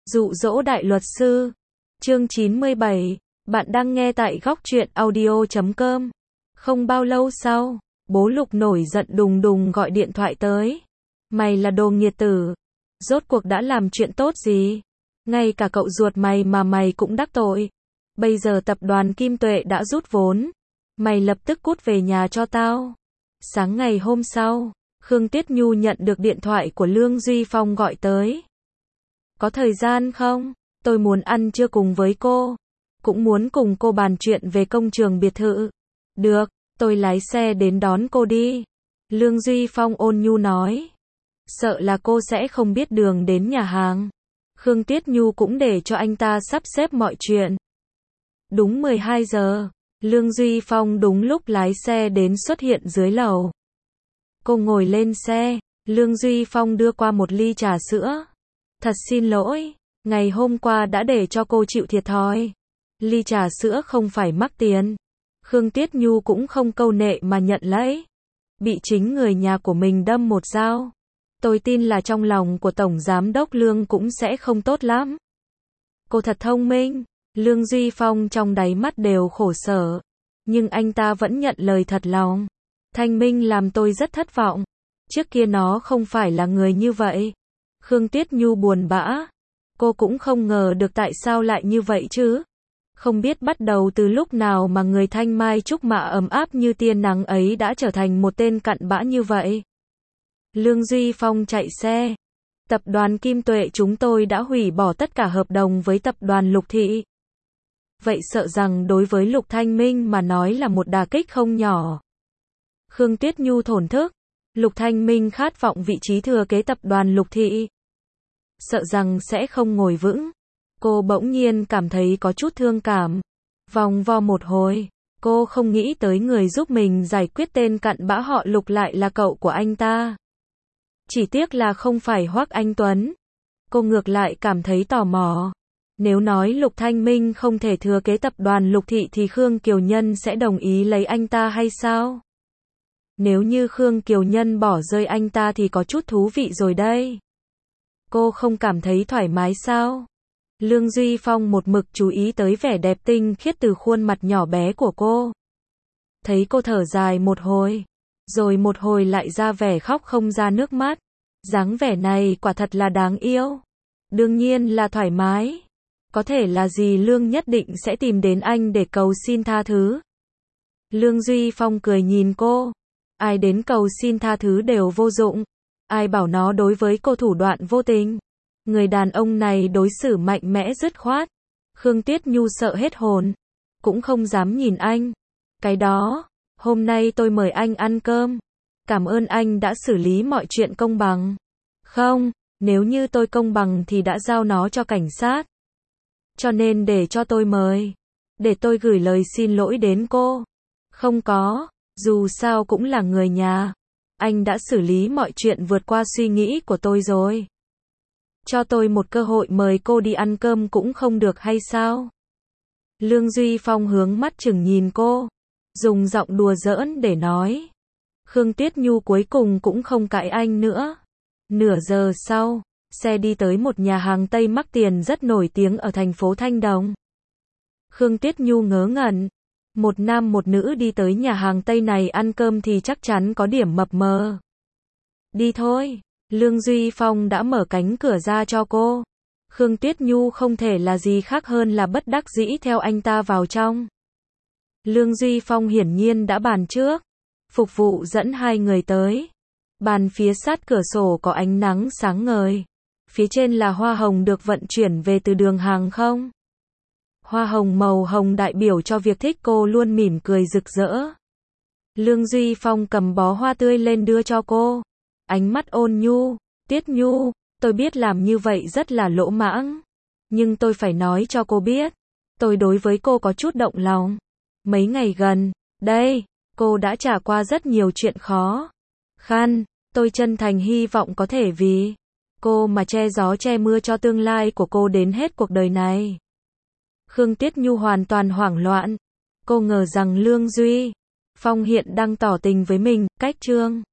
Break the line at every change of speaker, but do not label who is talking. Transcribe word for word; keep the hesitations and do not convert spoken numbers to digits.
Dụ dỗ đại luật sư. Chương chín mươi bảy. Bạn đang nghe tại góc truyện audio chấm com. Không bao lâu sau, bố Lục nổi giận đùng đùng gọi điện thoại tới. Mày là đồ nghiệt tử. Rốt cuộc đã làm chuyện tốt gì? Ngay cả cậu ruột mày mà mày cũng đắc tội. Bây giờ tập đoàn Kim Tuệ đã rút vốn. Mày lập tức cút về nhà cho tao. Sáng ngày hôm sau, Khương Tiết Nhu nhận được điện thoại của Lương Duy Phong gọi tới. Có thời gian không? Tôi muốn ăn trưa cùng với cô. Cũng muốn cùng cô bàn chuyện về công trường biệt thự. Được, tôi lái xe đến đón cô đi. Lương Duy Phong ôn nhu nói. Sợ là cô sẽ không biết đường đến nhà hàng. Khương Tiết Nhu cũng để cho anh ta sắp xếp mọi chuyện. Đúng mười hai giờ, Lương Duy Phong đúng lúc lái xe đến xuất hiện dưới lầu. Cô ngồi lên xe, Lương Duy Phong đưa qua một ly trà sữa. Thật xin lỗi, ngày hôm qua đã để cho cô chịu thiệt thòi. Ly trà sữa không phải mắc tiền. Khương Tiết Nhu cũng không câu nệ mà nhận lấy. Bị chính người nhà của mình đâm một dao. Tôi tin là trong lòng của Tổng Giám đốc Lương cũng sẽ không tốt lắm. Cô thật thông minh. Lương Duy Phong trong đáy mắt đều khổ sở. Nhưng anh ta vẫn nhận lời thật lòng. Thanh Minh làm tôi rất thất vọng. Trước kia nó không phải là người như vậy. Khương Tiết Nhu buồn bã. Cô cũng không ngờ được tại sao lại như vậy chứ. Không biết bắt đầu từ lúc nào mà người thanh mai trúc mã ấm áp như tia nắng ấy đã trở thành một tên cặn bã như vậy. Lương Duy Phong chạy xe. Tập đoàn Kim Tuệ chúng tôi đã hủy bỏ tất cả hợp đồng với tập đoàn Lục Thị. Vậy sợ rằng đối với Lục Thanh Minh mà nói là một đả kích không nhỏ. Khương Tiết Nhu thổn thức. Lục Thanh Minh khát vọng vị trí thừa kế tập đoàn Lục Thị. Sợ rằng sẽ không ngồi vững. Cô bỗng nhiên cảm thấy có chút thương cảm. Vòng vo một hồi, cô không nghĩ tới người giúp mình giải quyết tên cặn bã họ Lục lại là cậu của anh ta. Chỉ tiếc là không phải Hoắc Anh Tuấn. Cô ngược lại cảm thấy tò mò. Nếu nói Lục Thanh Minh không thể thừa kế tập đoàn Lục Thị thì Khương Kiều Nhân sẽ đồng ý lấy anh ta hay sao? Nếu như Khương Kiều Nhân bỏ rơi anh ta thì có chút thú vị rồi đây. Cô không cảm thấy thoải mái sao? Lương Duy Phong một mực chú ý tới vẻ đẹp tinh khiết từ khuôn mặt nhỏ bé của cô. Thấy cô thở dài một hồi, rồi một hồi lại ra vẻ khóc không ra nước mắt. Dáng vẻ này quả thật là đáng yêu. Đương nhiên là thoải mái. Có thể là gì Lương nhất định sẽ tìm đến anh để cầu xin tha thứ. Lương Duy Phong cười nhìn cô. Ai đến cầu xin tha thứ đều vô dụng. Ai bảo nó đối với cô thủ đoạn vô tình. Người đàn ông này đối xử mạnh mẽ dứt khoát. Khương Tiết Nhu sợ hết hồn. Cũng không dám nhìn anh. Cái đó, hôm nay tôi mời anh ăn cơm. Cảm ơn anh đã xử lý mọi chuyện công bằng. Không, nếu như tôi công bằng thì đã giao nó cho cảnh sát. Cho nên để cho tôi mời. Để tôi gửi lời xin lỗi đến cô. Không có, dù sao cũng là người nhà. Anh đã xử lý mọi chuyện vượt qua suy nghĩ của tôi rồi. Cho tôi một cơ hội mời cô đi ăn cơm cũng không được hay sao? Lương Duy Phong hướng mắt chừng nhìn cô. Dùng giọng đùa giỡn để nói. Khương Tiết Nhu cuối cùng cũng không cãi anh nữa. Nửa giờ sau, xe đi tới một nhà hàng Tây mắc tiền rất nổi tiếng ở thành phố Thanh Đồng. Khương Tiết Nhu ngớ ngẩn. Một nam một nữ đi tới nhà hàng Tây này ăn cơm thì chắc chắn có điểm mập mờ. Đi thôi. Lương Duy Phong đã mở cánh cửa ra cho cô. Khương Tiết Nhu không thể là gì khác hơn là bất đắc dĩ theo anh ta vào trong. Lương Duy Phong hiển nhiên đã bàn trước. Phục vụ dẫn hai người tới. Bàn phía sát cửa sổ có ánh nắng sáng ngời. Phía trên là hoa hồng được vận chuyển về từ đường hàng không. Hoa hồng màu hồng đại biểu cho việc thích cô luôn mỉm cười rực rỡ. Lương Duy Phong cầm bó hoa tươi lên đưa cho cô. Ánh mắt ôn nhu. Tiết Nhu, tôi biết làm như vậy rất là lỗ mãng. Nhưng tôi phải nói cho cô biết. Tôi đối với cô có chút động lòng. Mấy ngày gần đây, cô đã trải qua rất nhiều chuyện khó khăn. Tôi chân thành hy vọng có thể vì cô mà che gió che mưa cho tương lai của cô đến hết cuộc đời này. Khương Tiết Nhu hoàn toàn hoảng loạn. Cô ngờ rằng Lương Duy Phong hiện đang tỏ tình với mình, cách trương.